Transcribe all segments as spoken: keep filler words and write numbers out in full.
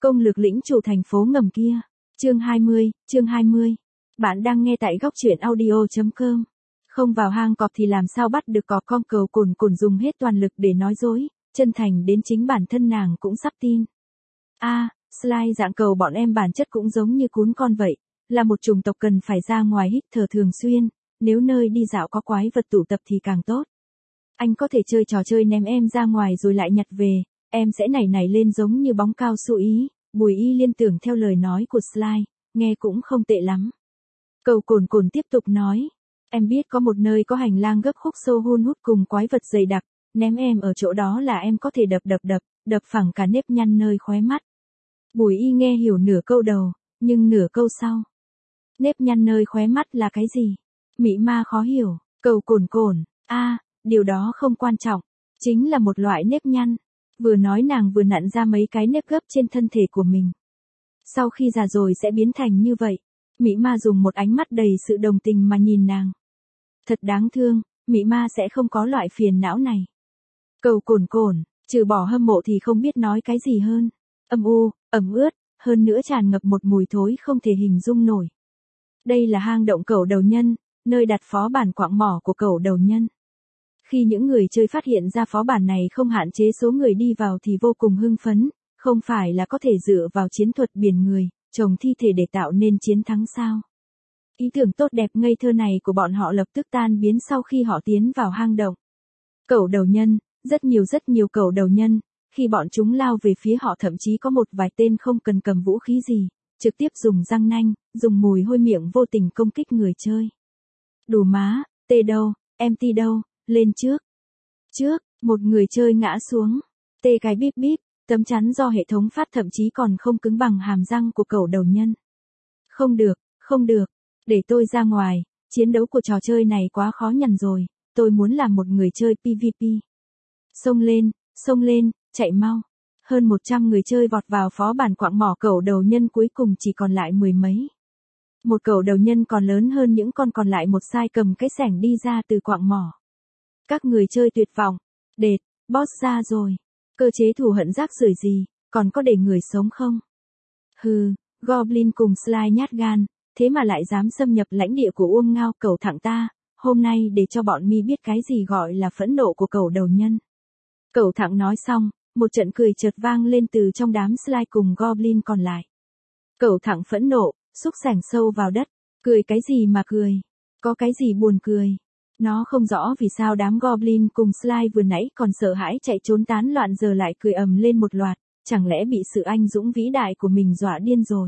Công lược lĩnh chủ thành phố ngầm kia. Chương hai mươi, chương hai mươi. Bạn đang nghe tại góc truyện audio chấm com. Không vào hang cọp thì làm sao bắt được cọp, con Cầu Cồn Cồn dùng hết toàn lực để nói dối, chân thành đến chính bản thân nàng cũng sắp tin. A, à, Sly dạng cầu bọn em bản chất cũng giống như cún con vậy, là một chủng tộc cần phải ra ngoài hít thở thường xuyên, nếu nơi đi dạo có quái vật tụ tập thì càng tốt. Anh có thể chơi trò chơi ném em ra ngoài rồi lại nhặt về, em sẽ nảy nảy lên giống như bóng cao su ý. Bùi Y liên tưởng theo lời nói của Sly, nghe cũng không tệ lắm. Cầu Cồn Cồn tiếp tục nói, em biết có một nơi có hành lang gấp khúc sâu hun hút cùng quái vật dày đặc, ném em ở chỗ đó là em có thể đập đập đập, đập phẳng cả nếp nhăn nơi khóe mắt. Bùi Y nghe hiểu nửa câu đầu, nhưng nửa câu sau. Nếp nhăn nơi khóe mắt là cái gì? Mị ma khó hiểu, Cầu Cồn Cồn, a, à, điều đó không quan trọng, chính là một loại nếp nhăn. Vừa nói nàng vừa nặn ra mấy cái nếp gấp trên thân thể của mình. Sau khi già rồi sẽ biến thành như vậy. Mị ma dùng một ánh mắt đầy sự đồng tình mà nhìn nàng. Thật đáng thương, mị ma sẽ không có loại phiền não này. Cầu Cồn Cồn, trừ bỏ hâm mộ thì không biết nói cái gì hơn. Âm u, ẩm ướt, hơn nữa tràn ngập một mùi thối không thể hình dung nổi. Đây là hang động Cẩu Đầu Nhân, nơi đặt phó bản quạng mỏ của Cẩu Đầu Nhân. Khi những người chơi phát hiện ra phó bản này không hạn chế số người đi vào thì vô cùng hưng phấn, không phải là có thể dựa vào chiến thuật biển người, trồng thi thể để tạo nên chiến thắng sao? Ý tưởng tốt đẹp ngây thơ này của bọn họ lập tức tan biến sau khi họ tiến vào hang động. Cẩu Đầu Nhân, rất nhiều rất nhiều Cẩu Đầu Nhân, khi bọn chúng lao về phía họ thậm chí có một vài tên không cần cầm vũ khí gì, trực tiếp dùng răng nanh, dùng mùi hôi miệng vô tình công kích người chơi. Đủ má, tê đâu, em ti đâu? Lên trước. Trước, một người chơi ngã xuống. Tê cái bíp bíp, tấm chắn do hệ thống phát thậm chí còn không cứng bằng hàm răng của Cẩu Đầu Nhân. Không được, không được. Để tôi ra ngoài, chiến đấu của trò chơi này quá khó nhằn rồi, tôi muốn làm một người chơi pê vê pê. Xông lên, xông lên, chạy mau. Hơn một trăm người chơi vọt vào phó bản quạng mỏ Cẩu Đầu Nhân cuối cùng chỉ còn lại mười mấy. Một Cẩu Đầu Nhân còn lớn hơn những con còn lại một sai cầm cái xẻng đi ra từ quạng mỏ. Các người chơi tuyệt vọng, đệt, boss ra rồi, cơ chế thù hận rác rưởi gì, còn có để người sống không? Hừ, Goblin cùng Sly nhát gan, thế mà lại dám xâm nhập lãnh địa của Uông Ngao Cẩu Thẳng ta, hôm nay để cho bọn mi biết cái gì gọi là phẫn nộ của Cẩu Đầu Nhân. Cẩu Thẳng nói xong, một trận cười chợt vang lên từ trong đám Sly cùng Goblin còn lại. Cẩu Thẳng phẫn nộ, xúc sảnh sâu vào đất, cười cái gì mà cười, có cái gì buồn cười. Nó không rõ vì sao đám Goblin cùng Sly vừa nãy còn sợ hãi chạy trốn tán loạn giờ lại cười ầm lên một loạt, chẳng lẽ bị sự anh dũng vĩ đại của mình dọa điên rồi.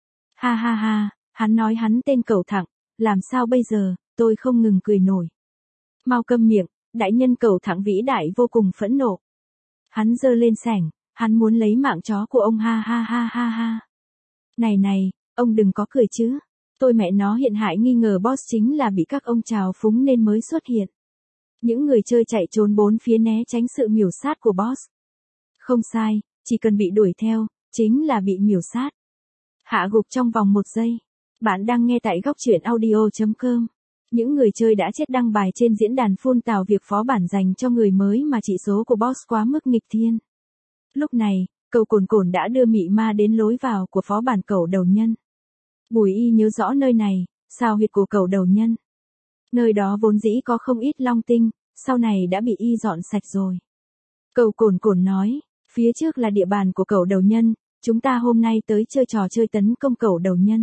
Ha ha ha, hắn nói hắn tên Cẩu Thẳng, làm sao bây giờ, tôi không ngừng cười nổi. Mau câm miệng, đại nhân Cẩu Thẳng vĩ đại vô cùng phẫn nộ. Hắn giơ lên sảnh, hắn muốn lấy mạng chó của ông ha ha ha ha ha. Này này, ông đừng có cười chứ. Tôi mẹ nó hiện hại nghi ngờ boss chính là bị các ông trào phúng nên mới xuất hiện. Những người chơi chạy trốn bốn phía né tránh sự miểu sát của boss. Không sai, chỉ cần bị đuổi theo, chính là bị miểu sát. Hạ gục trong vòng một giây. Bạn đang nghe tại góc truyện audio chấm com. Những người chơi đã chết đăng bài trên diễn đàn phun tào việc phó bản dành cho người mới mà chỉ số của boss quá mức nghịch thiên. Lúc này, Cầu Cồn Cồn đã đưa mị ma đến lối vào của phó bản Cẩu Đầu Nhân. Bùi Y nhớ rõ nơi này, sao huyệt của Cẩu Đầu Nhân. Nơi đó vốn dĩ có không ít long tinh, sau này đã bị Y dọn sạch rồi. Cầu Cồn Cồn nói, phía trước là địa bàn của Cẩu Đầu Nhân, chúng ta hôm nay tới chơi trò chơi tấn công Cẩu Đầu Nhân.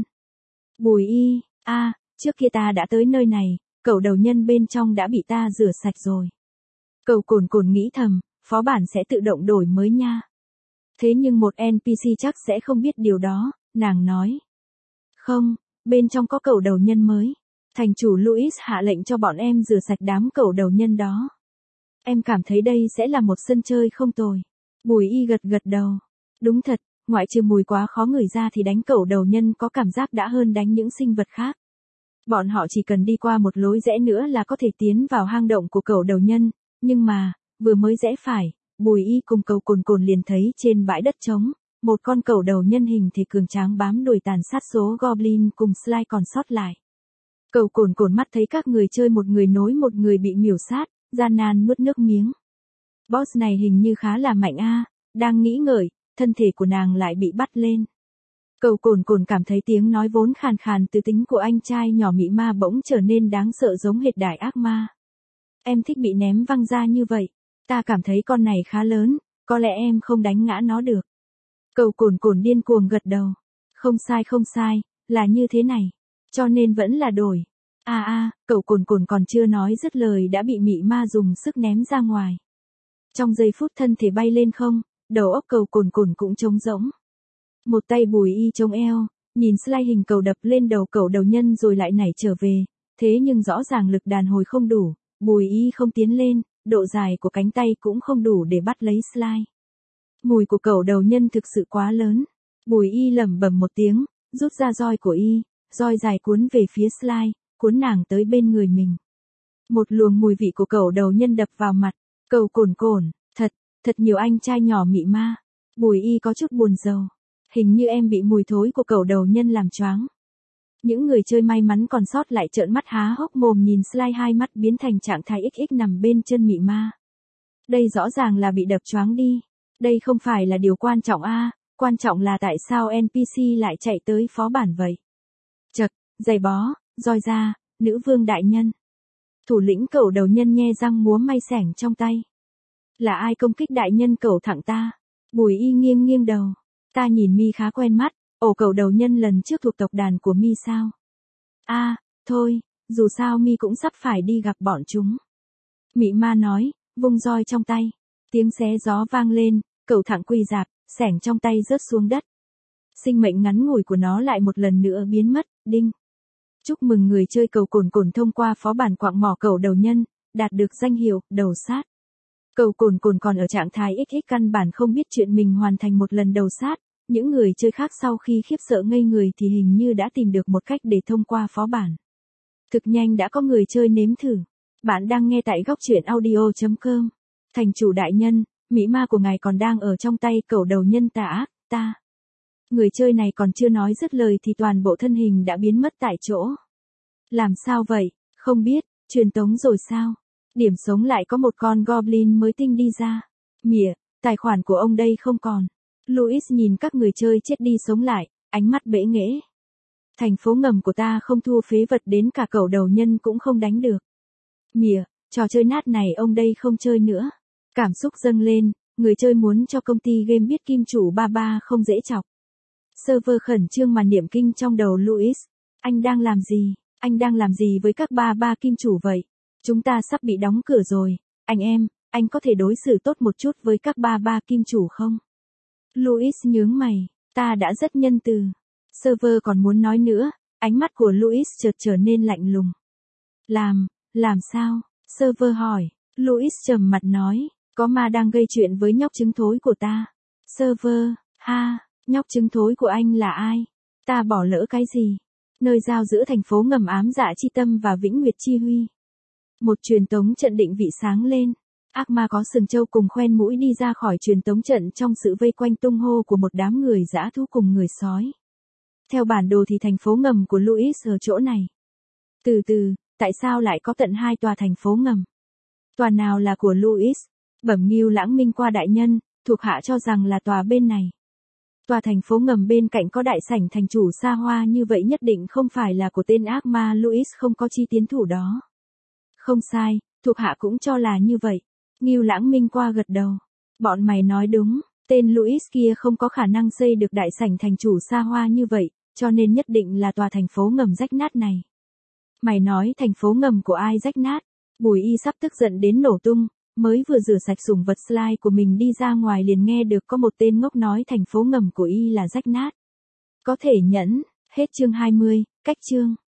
Bùi Y, a, à, trước kia ta đã tới nơi này, Cẩu Đầu Nhân bên trong đã bị ta rửa sạch rồi. Cầu Cồn Cồn nghĩ thầm, phó bản sẽ tự động đổi mới nha. Thế nhưng một en pê xê chắc sẽ không biết điều đó, nàng nói. Không, bên trong có Cẩu Đầu Nhân mới. Thành chủ Louis hạ lệnh cho bọn em rửa sạch đám Cẩu Đầu Nhân đó. Em cảm thấy đây sẽ là một sân chơi không tồi. Bùi Y gật gật đầu. Đúng thật, ngoại trừ mùi quá khó ngửi ra thì đánh Cẩu Đầu Nhân có cảm giác đã hơn đánh những sinh vật khác. Bọn họ chỉ cần đi qua một lối rẽ nữa là có thể tiến vào hang động của Cẩu Đầu Nhân, nhưng mà, vừa mới rẽ phải, Bùi Y cùng Cầu Cồn Cồn liền thấy trên bãi đất trống, một con Cẩu Đầu Nhân hình thể cường tráng bám đuổi tàn sát số Goblin cùng Sly còn sót lại. Cầu Cồn Cồn mắt thấy các người chơi một người nối một người bị miểu sát, gian nan nuốt nước miếng. Boss này hình như khá là mạnh a, đang nghĩ ngợi, thân thể của nàng lại bị bắt lên. Cầu Cồn Cồn cảm thấy tiếng nói vốn khàn khàn từ tính của anh trai nhỏ mị ma bỗng trở nên đáng sợ giống hệt đại ác ma. Em thích bị ném văng ra như vậy. Ta cảm thấy con này khá lớn, có lẽ em không đánh ngã nó được. Cầu Cồn Cồn điên cuồng gật đầu. Không sai không sai, là như thế này. Cho nên vẫn là đổi. À à, Cầu Cồn Cồn còn chưa nói dứt lời đã bị mị ma dùng sức ném ra ngoài. Trong giây phút thân thể bay lên không, đầu óc Cầu Cồn Cồn cũng trống rỗng. Một tay Bùi Y chống eo, nhìn slide hình cầu đập lên đầu cậu đầu nhân rồi lại nảy trở về, thế nhưng rõ ràng lực đàn hồi không đủ, Bùi Y không tiến lên, độ dài của cánh tay cũng không đủ để bắt lấy slide. Mùi của cậu đầu nhân thực sự quá lớn. Bùi Y lẩm bẩm một tiếng, rút ra roi của Y, roi dài cuốn về phía slide, cuốn nàng tới bên người mình. Một luồng mùi vị của cậu đầu nhân đập vào mặt, Cầu Cồn Cồn, thật, thật nhiều anh trai nhỏ mị ma. Bùi Y có chút buồn rầu. Hình như em bị mùi thối của cậu đầu nhân làm choáng. Những người chơi may mắn còn sót lại trợn mắt há hốc mồm nhìn slide hai mắt biến thành trạng thái ích ích nằm bên chân mị ma. Đây rõ ràng là bị đập choáng đi. Đây không phải là điều quan trọng a, à, quan trọng là tại sao en pê xê lại chạy tới phó bản vậy. Chậc, giày bó, roi ra, nữ vương đại nhân. Thủ lĩnh cậu đầu nhân nhe răng múa may sẻng trong tay. Là ai công kích đại nhân cậu thẳng ta? Bùi Y nghiêng nghiêng đầu. Ta nhìn mi khá quen mắt, ổ cậu đầu nhân lần trước thuộc tộc đàn của mi sao? A, à, thôi, dù sao mi cũng sắp phải đi gặp bọn chúng. Mị ma nói, vung roi trong tay. Tiếng xé gió vang lên, cậu thẳng quỳ rạp, xẻng trong tay rớt xuống đất. Sinh mệnh ngắn ngủi của nó lại một lần nữa biến mất, đinh. Chúc mừng người chơi Cầu Cồn Cồn thông qua phó bản quạng mỏ cậu đầu nhân, đạt được danh hiệu đầu sát. Cầu Cồn Cồn còn ở trạng thái ích ích căn bản không biết chuyện mình hoàn thành một lần đầu sát. Những người chơi khác sau khi khiếp sợ ngây người thì hình như đã tìm được một cách để thông qua phó bản. Thực nhanh đã có người chơi nếm thử. Bạn đang nghe tại góc truyện audio chấm com. Thành chủ đại nhân, mị ma của ngài còn đang ở trong tay cậu đầu nhân tà ác, ta. Người chơi này còn chưa nói dứt lời thì toàn bộ thân hình đã biến mất tại chỗ. Làm sao vậy, không biết, truyền tống rồi sao? Điểm sống lại có một con goblin mới tinh đi ra. Mỉa, tài khoản của ông đây không còn. Louis nhìn các người chơi chết đi sống lại, ánh mắt bẽ nghễ. Thành phố ngầm của ta không thua phế vật đến cả cậu đầu nhân cũng không đánh được. Mỉa, trò chơi nát này ông đây không chơi nữa. Cảm xúc dâng lên, người chơi muốn cho công ty game biết kim chủ ba ba không dễ chọc. Server khẩn trương màn niệm kinh trong đầu Louis. Anh đang làm gì? Anh đang làm gì với các ba ba kim chủ vậy? Chúng ta sắp bị đóng cửa rồi. Anh em, anh có thể đối xử tốt một chút với các ba ba kim chủ không? Louis nhướng mày, ta đã rất nhân từ. Server còn muốn nói nữa, ánh mắt của Louis chợt trở nên lạnh lùng. Làm, làm sao? Server hỏi. Louis trầm mặt nói, có ma đang gây chuyện với nhóc trứng thối của ta. Server, ha, nhóc trứng thối của anh là ai? Ta bỏ lỡ cái gì? Nơi giao giữa thành phố ngầm ám dạ chi tâm và Vĩnh Nguyệt chi huy. Một truyền tống trận định vị sáng lên. Ác ma có sừng trâu cùng khoen mũi đi ra khỏi truyền tống trận trong sự vây quanh tung hô của một đám người dã thú cùng người sói. Theo bản đồ thì thành phố ngầm của Louis ở chỗ này. Từ từ, tại sao lại có tận hai tòa thành phố ngầm? Tòa nào là của Louis? Bẩm Ngưu Lãng Minh qua đại nhân, thuộc hạ cho rằng là tòa bên này. Tòa thành phố ngầm bên cạnh có đại sảnh thành chủ xa hoa như vậy nhất định không phải là của tên ác ma Louis không có chi tiến thủ đó. Không sai, thuộc hạ cũng cho là như vậy. Ngưu Lãng Minh qua gật đầu. Bọn mày nói đúng, tên Louis kia không có khả năng xây được đại sảnh thành chủ xa hoa như vậy, cho nên nhất định là tòa thành phố ngầm rách nát này. Mày nói thành phố ngầm của ai rách nát? Bùi Y sắp tức giận đến nổ tung, mới vừa rửa sạch sủng vật slide của mình đi ra ngoài liền nghe được có một tên ngốc nói thành phố ngầm của Y là rách nát. Có thể nhẫn, hết chương hai mươi, cách chương.